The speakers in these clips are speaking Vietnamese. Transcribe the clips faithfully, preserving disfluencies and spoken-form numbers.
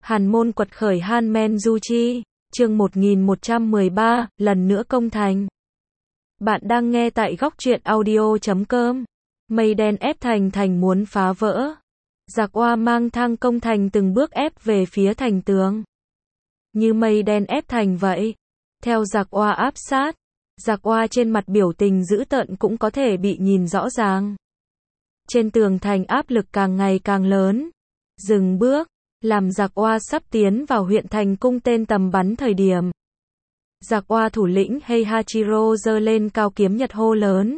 Hàn Môn quật khởi Han Men Du Chi, chương một nghìn một trăm mười ba, lần nữa công thành. Bạn đang nghe tại góc truyện audio chấm com. Mây đen ép thành thành muốn phá vỡ. Giặc Oa mang thang công thành từng bước ép về phía thành tường. Như mây đen ép thành vậy. Theo giặc Oa áp sát, giặc Oa trên mặt biểu tình dữ tợn cũng có thể bị nhìn rõ ràng. Trên tường thành áp lực càng ngày càng lớn. Dừng bước, làm giặc Oa sắp tiến vào huyện thành cung tên tầm bắn thời điểm. Giặc Oa thủ lĩnh Heihachiro giơ lên cao kiếm nhật hô lớn.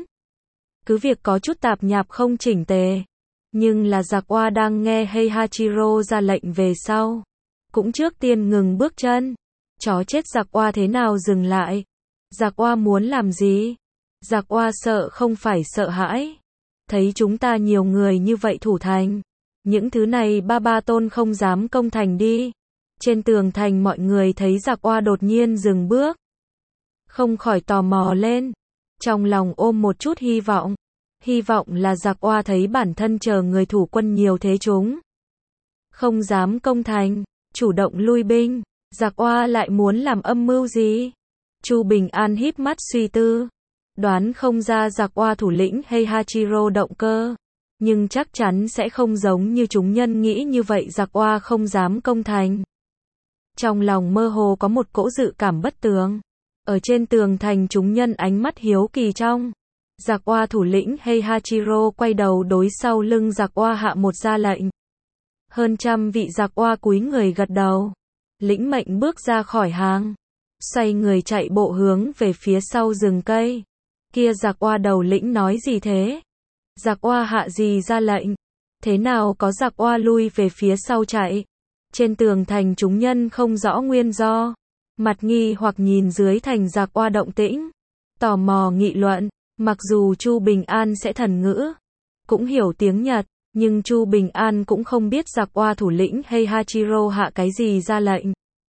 Cứ việc có chút tạp nhạp không chỉnh tề, nhưng là giặc Oa đang nghe Heihachiro ra lệnh về sau, cũng trước tiên ngừng bước chân. Chó chết giặc Oa thế nào dừng lại? Giặc Oa muốn làm gì? Giặc Oa sợ không phải sợ hãi. Thấy chúng ta nhiều người như vậy thủ thành, những thứ này ba ba tôn không dám công thành đi. Trên tường thành mọi người thấy giặc Oa đột nhiên dừng bước, không khỏi tò mò lên, trong lòng ôm một chút hy vọng. Hy vọng là giặc Oa thấy bản thân chờ người thủ quân nhiều thế chúng không dám công thành, chủ động lui binh. Giặc Oa lại muốn làm âm mưu gì? Chu Bình An híp mắt suy tư, đoán không ra giặc Oa thủ lĩnh Heihachiro động cơ, nhưng chắc chắn sẽ không giống như chúng nhân nghĩ như vậy, giặc Oa không dám công thành. Trong lòng mơ hồ có một cỗ dự cảm bất tường. Ở trên tường thành chúng nhân ánh mắt hiếu kỳ trong. Giặc Oa thủ lĩnh Heihachiro quay đầu đối sau lưng giặc Oa hạ một ra lệnh. Hơn trăm vị giặc Oa cúi người gật đầu, lĩnh mệnh bước ra khỏi hàng, xoay người chạy bộ hướng về phía sau rừng cây. Kia giặc Oa đầu lĩnh nói gì thế? Giặc Oa hạ gì ra lệnh? Thế nào có giặc Oa lui về phía sau chạy? Trên tường thành chúng nhân không rõ nguyên do, mặt nghi hoặc nhìn dưới thành giặc Oa động tĩnh, tò mò nghị luận. Mặc dù Chu Bình An sẽ thần ngữ, cũng hiểu tiếng Nhật, nhưng Chu Bình An cũng không biết giặc Oa thủ lĩnh Heihachiro hạ cái gì ra lệnh.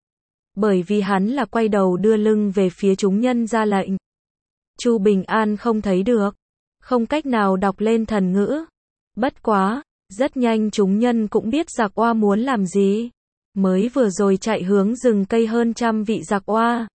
Bởi vì hắn là quay đầu đưa lưng về phía chúng nhân ra lệnh. Chu Bình An không thấy được, không cách nào đọc lên thần ngữ. Bất quá, rất nhanh chúng nhân cũng biết giặc Oa muốn làm gì. Mới vừa rồi chạy hướng rừng cây hơn trăm vị giặc Oa,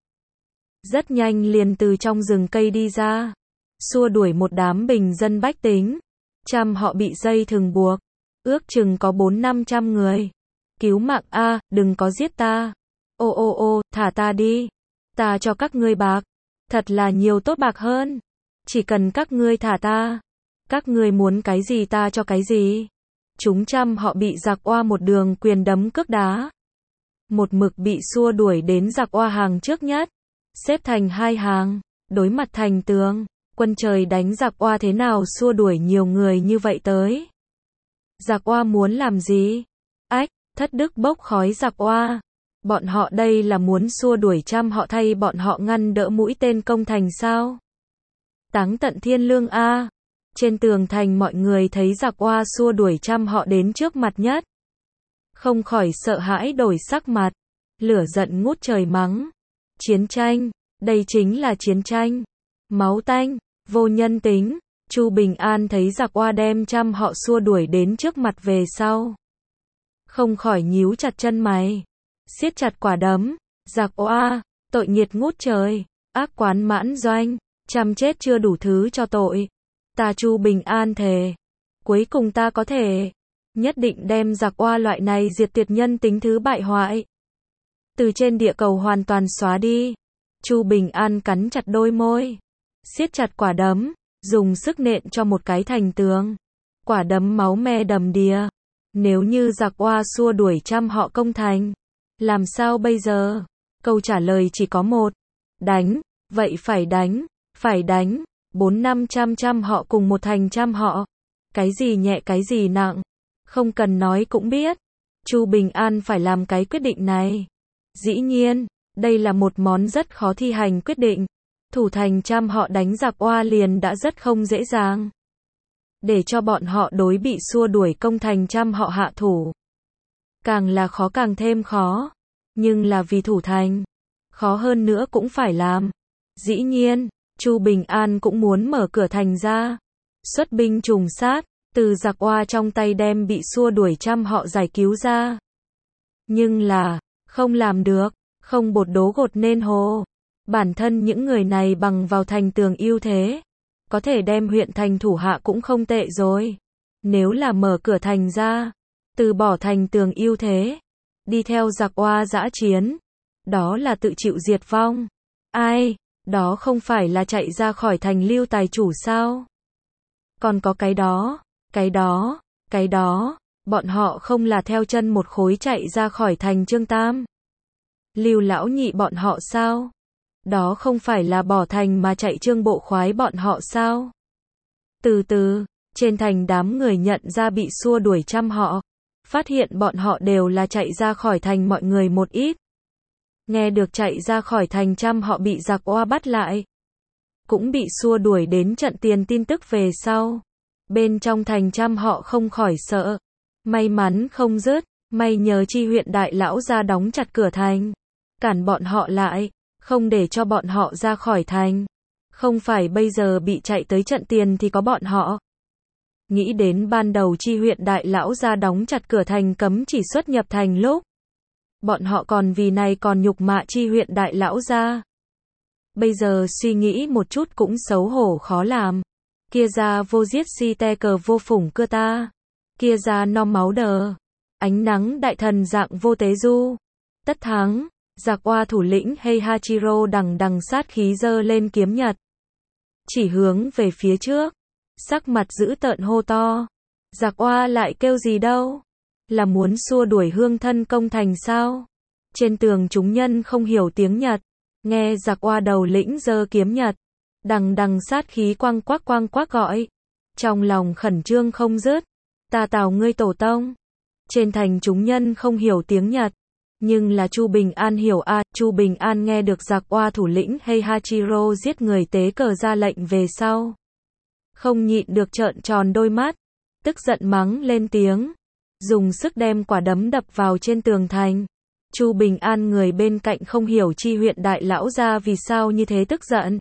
rất nhanh liền từ trong rừng cây đi ra, xua đuổi một đám bình dân bách tính. Trăm họ bị dây thừng buộc, ước chừng có bốn năm trăm người. Cứu mạng a, đừng có giết ta. Ô ô ô, thả ta đi. Ta cho các ngươi bạc, thật là nhiều tốt bạc hơn. Chỉ cần các ngươi thả ta. Các ngươi muốn cái gì ta cho cái gì. Chúng trăm họ bị giặc Oa một đường quyền đấm cước đá, một mực bị xua đuổi đến giặc Oa hàng trước nhất, xếp thành hai hàng, đối mặt thành tường. Quân trời đánh giặc Oa thế nào xua đuổi nhiều người như vậy tới? Giặc Oa muốn làm gì? Ách, thất đức bốc khói giặc Oa. Bọn họ đây là muốn xua đuổi trăm họ thay bọn họ ngăn đỡ mũi tên công thành sao? Táng tận thiên lương a. Trên tường thành mọi người thấy giặc Oa xua đuổi trăm họ đến trước mặt nhất, không khỏi sợ hãi đổi sắc mặt, lửa giận ngút trời mắng. Chiến tranh, đây chính là chiến tranh. Máu tanh, vô nhân tính. Chu Bình An thấy giặc Oa đem trăm họ xua đuổi đến trước mặt về sau, không khỏi nhíu chặt chân mày, siết chặt quả đấm. Giặc Oa, tội nghiệt ngút trời, ác quán mãn doanh, trăm chết chưa đủ thứ cho tội. Ta Chu Bình An thề, cuối cùng ta có thể nhất định đem giặc Oa loại này diệt tuyệt nhân tính thứ bại hoại từ trên địa cầu hoàn toàn xóa đi. Chu Bình An cắn chặt đôi môi, siết chặt quả đấm, dùng sức nện cho một cái thành tường. Quả đấm máu me đầm đìa. Nếu như giặc Oa xua đuổi trăm họ công thành, làm sao bây giờ? Câu trả lời chỉ có một. Đánh, vậy phải đánh, phải đánh. Bốn năm trăm trăm họ cùng một thành trăm họ. Cái gì nhẹ cái gì nặng, không cần nói cũng biết. Chu Bình An phải làm cái quyết định này. Dĩ nhiên, đây là một món rất khó thi hành quyết định. Thủ thành trăm họ đánh giặc Oa liền đã rất không dễ dàng. Để cho bọn họ đối bị xua đuổi công thành trăm họ hạ thủ, càng là khó càng thêm khó. Nhưng là vì thủ thành, khó hơn nữa cũng phải làm. Dĩ nhiên, Chu Bình An cũng muốn mở cửa thành ra, xuất binh trùng sát, từ giặc Oa trong tay đem bị xua đuổi trăm họ giải cứu ra. Nhưng là, không làm được, không bột đố gột nên hồ. Bản thân những người này bằng vào thành tường ưu thế, có thể đem huyện thành thủ hạ cũng không tệ rồi. Nếu là mở cửa thành ra, từ bỏ thành tường ưu thế, đi theo giặc oa dã chiến, đó là tự chịu diệt vong. Ai, đó không phải là chạy ra khỏi thành lưu tài chủ sao? Còn có cái đó, cái đó, cái đó, bọn họ không là theo chân một khối chạy ra khỏi thành Trương Tam. Lưu lão nhị bọn họ sao? Đó không phải là bỏ thành mà chạy Trương bộ khoái bọn họ sao? Từ từ, trên thành đám người nhận ra bị xua đuổi trăm họ, phát hiện bọn họ đều là chạy ra khỏi thành mọi người một ít. Nghe được chạy ra khỏi thành trăm họ bị giặc oa bắt lại, cũng bị xua đuổi đến trận tiền tin tức về sau. Bên trong thành trăm họ không khỏi sợ. May mắn không dứt, may nhờ chi huyện đại lão ra đóng chặt cửa thành, cản bọn họ lại, không để cho bọn họ ra khỏi thành. Không phải bây giờ bị chạy tới trận tiền thì có bọn họ. Nghĩ đến ban đầu chi huyện đại lão ra đóng chặt cửa thành cấm chỉ xuất nhập thành lúc, bọn họ còn vì này còn nhục mạ chi huyện đại lão ra. Bây giờ suy nghĩ một chút cũng xấu hổ khó làm. Kia ra vô giết si te cờ vô phủng cưa ta. Kia ra no máu đờ. Ánh nắng đại thần dạng vô tế du. Tất thắng, giặc oa thủ lĩnh Heihachiro đằng đằng sát khí giơ lên kiếm nhật. Chỉ hướng về phía trước. Sắc mặt dữ tợn hô to. Giặc oa lại kêu gì đâu? Là muốn xua đuổi hương thân công thành sao? Trên tường chúng nhân không hiểu tiếng Nhật. Nghe giặc oa đầu lĩnh giơ kiếm nhật. Đằng đằng sát khí quang quắc quang quắc gọi. Trong lòng khẩn trương không dứt. Ta tào ngươi tổ tông. Trên thành chúng nhân không hiểu tiếng Nhật. Nhưng là Chu Bình An hiểu a. À, Chu Bình An nghe được giặc oa thủ lĩnh Heihachiro giết người tế cờ ra lệnh về sau. Không nhịn được trợn tròn đôi mắt. Tức giận mắng lên tiếng. Dùng sức đem quả đấm đập vào trên tường thành. Chu Bình An người bên cạnh không hiểu chi huyện đại lão ra vì sao như thế tức giận.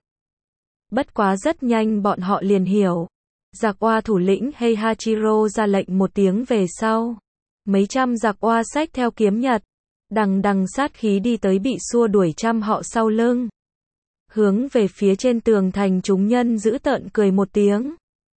Bất quá rất nhanh bọn họ liền hiểu. Giặc oa thủ lĩnh Heihachiro ra lệnh một tiếng về sau. Mấy trăm giặc oa xách theo kiếm nhật. Đằng đằng sát khí đi tới bị xua đuổi trăm họ sau lưng. Hướng về phía trên tường thành chúng nhân giữ tợn cười một tiếng.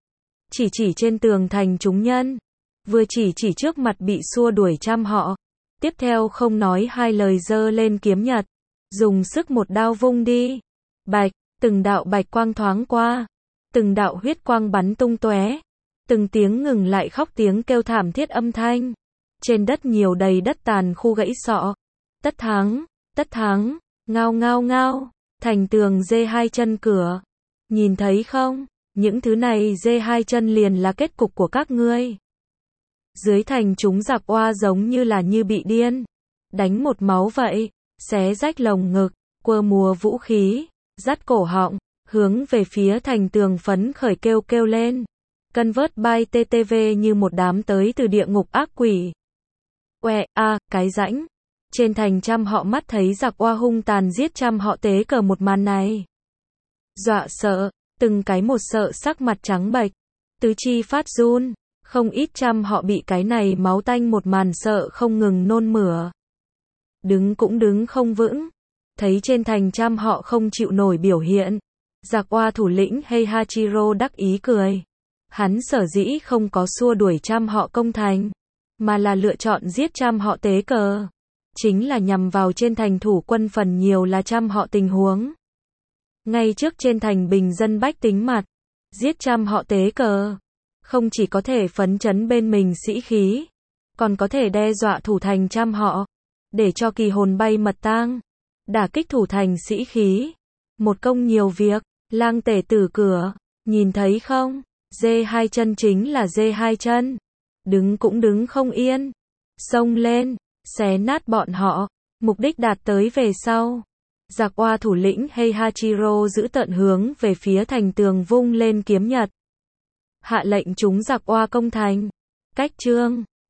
Chỉ chỉ trên tường thành chúng nhân. Vừa chỉ chỉ trước mặt bị xua đuổi trăm họ. Tiếp theo không nói hai lời giơ lên kiếm nhật. Dùng sức một đao vung đi. Bạch, từng đạo bạch quang thoáng qua. Từng đạo huyết quang bắn tung tóe. Từng tiếng ngừng lại khóc tiếng kêu thảm thiết âm thanh. Trên đất nhiều đầy đất tàn khu gãy sọ. Tất thắng, tất thắng, ngao ngao ngao. Thành tường dê hai chân cửa. Nhìn thấy không? Những thứ này dê hai chân liền là kết cục của các ngươi. Dưới thành chúng giặc oa giống như là như bị điên. Đánh một máu vậy. Xé rách lồng ngực. Quơ mùa vũ khí. Dắt cổ họng. Hướng về phía thành tường phấn khởi kêu kêu lên. Cân vớt bay tê tê vê như một đám tới từ địa ngục ác quỷ. Oe, a, à, cái rãnh. Trên thành trăm họ mắt thấy giặc oa hung tàn giết trăm họ tế cờ một màn này. Dọa sợ, từng cái một sợ sắc mặt trắng bệch. Tứ chi phát run. Không ít trăm họ bị cái này máu tanh một màn sợ không ngừng nôn mửa. Đứng cũng đứng không vững. Thấy trên thành trăm họ không chịu nổi biểu hiện. Giặc oa thủ lĩnh Heihachiro đắc ý cười. Hắn sở dĩ không có xua đuổi trăm họ công thành. Mà là lựa chọn giết trăm họ tế cờ. Chính là nhằm vào trên thành thủ quân phần nhiều là trăm họ tình huống. Ngay trước trên thành bình dân bách tính mặt. Giết trăm họ tế cờ. Không chỉ có thể phấn chấn bên mình sĩ khí. Còn có thể đe dọa thủ thành trăm họ. Để cho kỳ hồn bay mật tang. Đả kích thủ thành sĩ khí. Một công nhiều việc. Lang tể tử cửa. Nhìn thấy không? Dê hai chân chính là dê hai chân. Đứng cũng đứng không yên. Xông lên. Xé nát bọn họ. Mục đích đạt tới về sau. Giặc oa thủ lĩnh Heihachiro giữ tận hướng về phía thành tường vung lên kiếm nhật. Hạ lệnh chúng giặc oa công thành. Cách chương